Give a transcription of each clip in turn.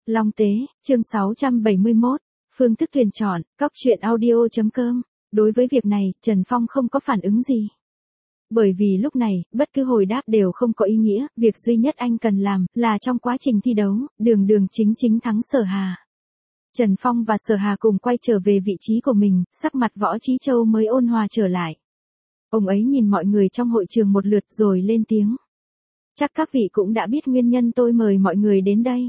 Long Tế, chương 671, phương thức tuyển chọn, cóc truyện audio.com. Đối với việc này, Trần Phong không có phản ứng gì. Bởi vì lúc này, bất cứ hồi đáp đều không có ý nghĩa, việc duy nhất anh cần làm, là trong quá trình thi đấu, Đường Đường chính chính thắng Sở Hà. Trần Phong và Sở Hà cùng quay trở về vị trí của mình, sắc mặt Võ Chí Châu mới ôn hòa trở lại. Ông ấy nhìn mọi người trong hội trường một lượt rồi lên tiếng. Chắc các vị cũng đã biết nguyên nhân tôi mời mọi người đến đây.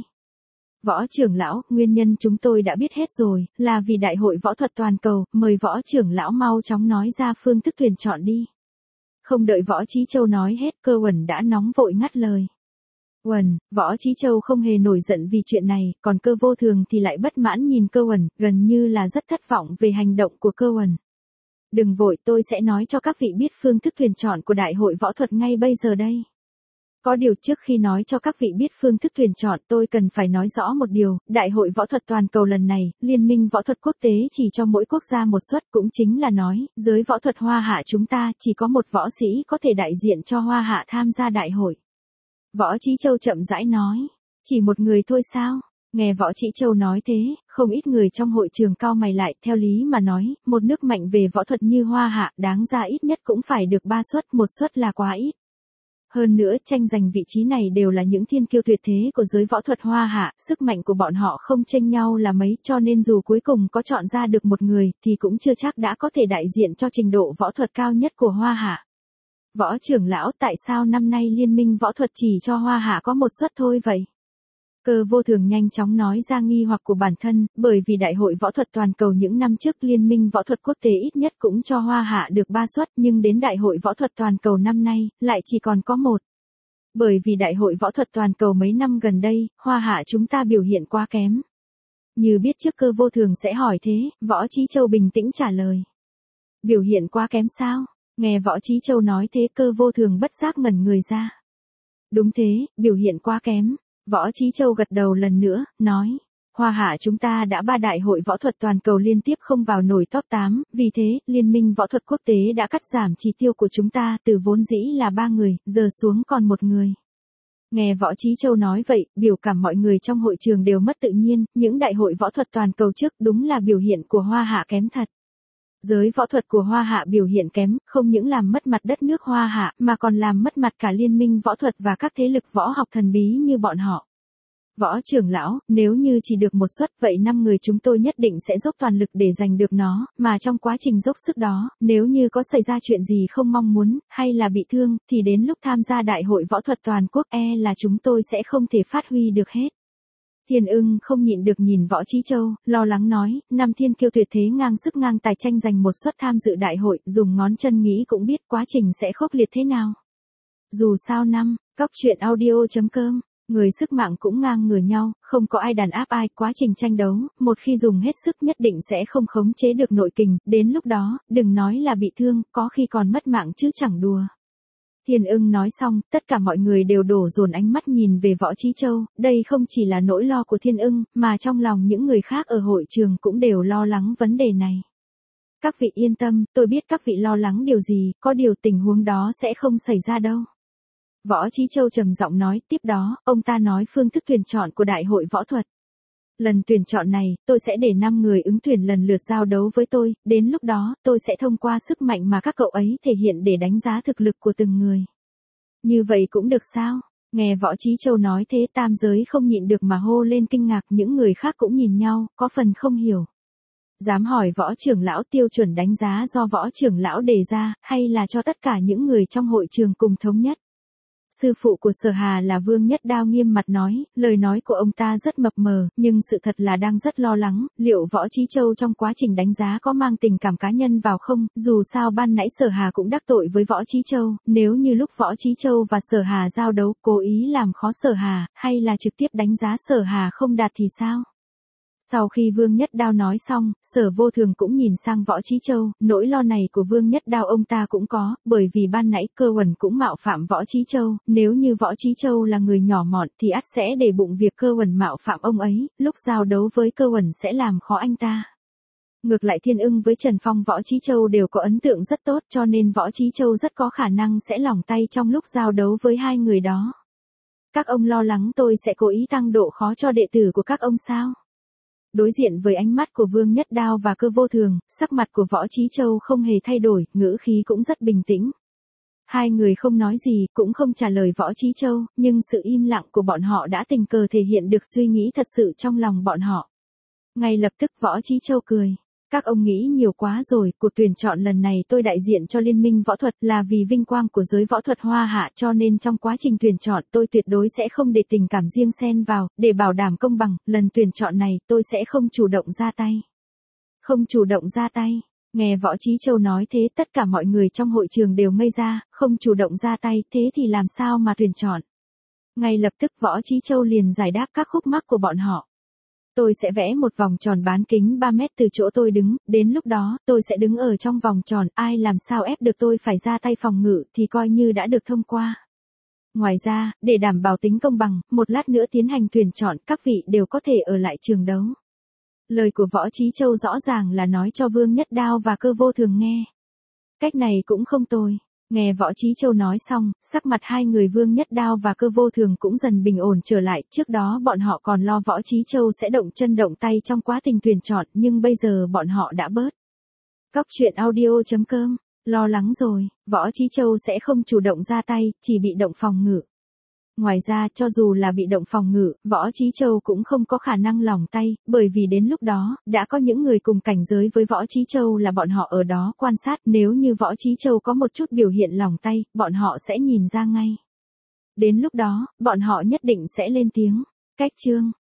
Võ trưởng lão, nguyên nhân chúng tôi đã biết hết rồi, là vì đại hội võ thuật toàn cầu, mời Võ trưởng lão mau chóng nói ra phương thức tuyển chọn đi. Không đợi Võ Chí Châu nói hết, Cơ Uẩn đã nóng vội ngắt lời. Uẩn, Võ Chí Châu không hề nổi giận vì chuyện này, còn Cơ Vô Thường thì lại bất mãn nhìn Cơ Uẩn, gần như là rất thất vọng về hành động của Cơ Uẩn. Đừng vội, tôi sẽ nói cho các vị biết phương thức tuyển chọn của đại hội võ thuật ngay bây giờ đây. Có điều trước khi nói cho các vị biết phương thức tuyển chọn tôi cần phải nói rõ một điều, đại hội võ thuật toàn cầu lần này, Liên minh võ thuật quốc tế chỉ cho mỗi quốc gia một suất, cũng chính là nói, giới võ thuật Hoa Hạ chúng ta chỉ có một võ sĩ có thể đại diện cho Hoa Hạ tham gia đại hội. Võ Chí Châu chậm rãi nói, chỉ một người thôi sao? Nghe Võ Chí Châu nói thế, không ít người trong hội trường cau mày lại, theo lý mà nói, một nước mạnh về võ thuật như Hoa Hạ đáng ra ít nhất cũng phải được 3 suất, một suất là quá ít. Hơn nữa, tranh giành vị trí này đều là những thiên kiêu tuyệt thế của giới võ thuật Hoa Hạ, sức mạnh của bọn họ không chênh nhau là mấy, cho nên dù cuối cùng có chọn ra được một người, thì cũng chưa chắc đã có thể đại diện cho trình độ võ thuật cao nhất của Hoa Hạ. Võ trưởng lão, tại sao năm nay Liên minh võ thuật chỉ cho Hoa Hạ có một suất thôi vậy? Cơ Vô Thường nhanh chóng nói ra nghi hoặc của bản thân, bởi vì đại hội võ thuật toàn cầu những năm trước Liên minh võ thuật quốc tế ít nhất cũng cho Hoa Hạ được 3 suất, nhưng đến đại hội võ thuật toàn cầu năm nay, lại chỉ còn có một. Bởi vì đại hội võ thuật toàn cầu mấy năm gần đây, Hoa Hạ chúng ta biểu hiện quá kém. Như biết trước Cơ Vô Thường sẽ hỏi thế, Võ Chí Châu bình tĩnh trả lời. Biểu hiện quá kém sao? Nghe Võ Chí Châu nói thế, Cơ Vô Thường bất giác ngẩn người ra. Đúng thế, biểu hiện quá kém. Võ Chí Châu gật đầu lần nữa, nói, Hoa Hạ chúng ta đã 3 đại hội võ thuật toàn cầu liên tiếp không vào nổi top 8, vì thế, Liên minh võ thuật quốc tế đã cắt giảm chỉ tiêu của chúng ta từ vốn dĩ là 3 người, giờ xuống còn 1 người. Nghe Võ Chí Châu nói vậy, biểu cảm mọi người trong hội trường đều mất tự nhiên, những đại hội võ thuật toàn cầu trước đúng là biểu hiện của Hoa Hạ kém thật. Giới võ thuật của Hoa Hạ biểu hiện kém, không những làm mất mặt đất nước Hoa Hạ, mà còn làm mất mặt cả liên minh võ thuật và các thế lực võ học thần bí như bọn họ. Võ trưởng lão, nếu như chỉ được một suất, vậy 5 người chúng tôi nhất định sẽ dốc toàn lực để giành được nó, mà trong quá trình dốc sức đó, nếu như có xảy ra chuyện gì không mong muốn, hay là bị thương, thì đến lúc tham gia đại hội võ thuật toàn quốc là chúng tôi sẽ không thể phát huy được hết. Thiên Ưng không nhịn được nhìn Võ Chí Châu, lo lắng nói, 5 thiên kiêu tuyệt thế ngang sức ngang tài tranh giành một suất tham dự đại hội, dùng ngón chân nghĩ cũng biết quá trình sẽ khốc liệt thế nào. Dù sao cóc truyện audio.com, người sức mạng cũng ngang ngửa nhau, không có ai đàn áp ai, quá trình tranh đấu, một khi dùng hết sức nhất định sẽ không khống chế được nội kình, đến lúc đó, đừng nói là bị thương, có khi còn mất mạng chứ chẳng đùa. Thiên Ưng nói xong, tất cả mọi người đều đổ dồn ánh mắt nhìn về Võ Chí Châu, đây không chỉ là nỗi lo của Thiên Ưng, mà trong lòng những người khác ở hội trường cũng đều lo lắng vấn đề này. Các vị yên tâm, tôi biết các vị lo lắng điều gì, có điều tình huống đó sẽ không xảy ra đâu. Võ Chí Châu trầm giọng nói, tiếp đó, ông ta nói phương thức tuyển chọn của đại hội võ thuật. Lần tuyển chọn này, tôi sẽ để 5 người ứng tuyển lần lượt giao đấu với tôi, đến lúc đó, tôi sẽ thông qua sức mạnh mà các cậu ấy thể hiện để đánh giá thực lực của từng người. Như vậy cũng được sao? Nghe Võ Chí Châu nói thế, tam giới không nhịn được mà hô lên kinh ngạc, những người khác cũng nhìn nhau, có phần không hiểu. Dám hỏi Võ trưởng lão tiêu chuẩn đánh giá do Võ trưởng lão đề ra, hay là cho tất cả những người trong hội trường cùng thống nhất? Sư phụ của Sở Hà là Vương Nhất Đao nghiêm mặt nói, lời nói của ông ta rất mập mờ, nhưng sự thật là đang rất lo lắng, liệu Võ Chí Châu trong quá trình đánh giá có mang tình cảm cá nhân vào không, dù sao ban nãy Sở Hà cũng đắc tội với Võ Chí Châu, nếu như lúc Võ Chí Châu và Sở Hà giao đấu, cố ý làm khó Sở Hà, hay là trực tiếp đánh giá Sở Hà không đạt thì sao? Sau khi Vương Nhất Đao nói xong, Sở Vô Thường cũng nhìn sang Võ Chí Châu, nỗi lo này của Vương Nhất Đao ông ta cũng có, bởi vì ban nãy Cơ Uẩn cũng mạo phạm Võ Chí Châu, nếu như Võ Chí Châu là người nhỏ mọn thì ắt sẽ để bụng việc Cơ Uẩn mạo phạm ông ấy, lúc giao đấu với Cơ Uẩn sẽ làm khó anh ta. Ngược lại Thiên Ưng với Trần Phong Võ Chí Châu đều có ấn tượng rất tốt, cho nên Võ Chí Châu rất có khả năng sẽ lỏng tay trong lúc giao đấu với hai người đó. Các ông lo lắng tôi sẽ cố ý tăng độ khó cho đệ tử của các ông sao? Đối diện với ánh mắt của Vương Nhất Đao và Cơ Vô Thường, sắc mặt của Võ Chí Châu không hề thay đổi, ngữ khí cũng rất bình tĩnh. Hai người không nói gì, cũng không trả lời Võ Chí Châu, nhưng sự im lặng của bọn họ đã tình cờ thể hiện được suy nghĩ thật sự trong lòng bọn họ. Ngay lập tức Võ Chí Châu cười. Các ông nghĩ nhiều quá rồi, cuộc tuyển chọn lần này tôi đại diện cho Liên minh võ thuật là vì vinh quang của giới võ thuật Hoa Hạ, cho nên trong quá trình tuyển chọn tôi tuyệt đối sẽ không để tình cảm riêng xen vào, để bảo đảm công bằng, lần tuyển chọn này tôi sẽ không chủ động ra tay. Không chủ động ra tay. Nghe Võ Chí Châu nói thế, tất cả mọi người trong hội trường đều ngây ra, không chủ động ra tay, thế thì làm sao mà tuyển chọn? Ngay lập tức Võ Chí Châu liền giải đáp các khúc mắc của bọn họ. Tôi sẽ vẽ một vòng tròn bán kính 3 mét từ chỗ tôi đứng, đến lúc đó, tôi sẽ đứng ở trong vòng tròn, ai làm sao ép được tôi phải ra tay phòng ngự thì coi như đã được thông qua. Ngoài ra, để đảm bảo tính công bằng, một lát nữa tiến hành tuyển chọn, các vị đều có thể ở lại trường đấu. Lời của Võ Chí Châu rõ ràng là nói cho Vương Nhất Đao và Cơ Vô Thường nghe. Cách này cũng không tồi. Nghe Võ Chí Châu nói xong, sắc mặt hai người Vương Nhất Đao và Cơ Vô Thường cũng dần bình ổn trở lại, trước đó bọn họ còn lo Võ Chí Châu sẽ động chân động tay trong quá trình tuyển chọn, nhưng bây giờ bọn họ đã bớt. Cóc truyện audio.com, lo lắng rồi, Võ Chí Châu sẽ không chủ động ra tay, chỉ bị động phòng ngự. Ngoài ra, cho dù là bị động phòng ngự, Võ Chí Châu cũng không có khả năng lỏng tay, bởi vì đến lúc đó, đã có những người cùng cảnh giới với Võ Chí Châu là bọn họ ở đó quan sát, nếu như Võ Chí Châu có một chút biểu hiện lỏng tay, bọn họ sẽ nhìn ra ngay. Đến lúc đó, bọn họ nhất định sẽ lên tiếng. Cách chương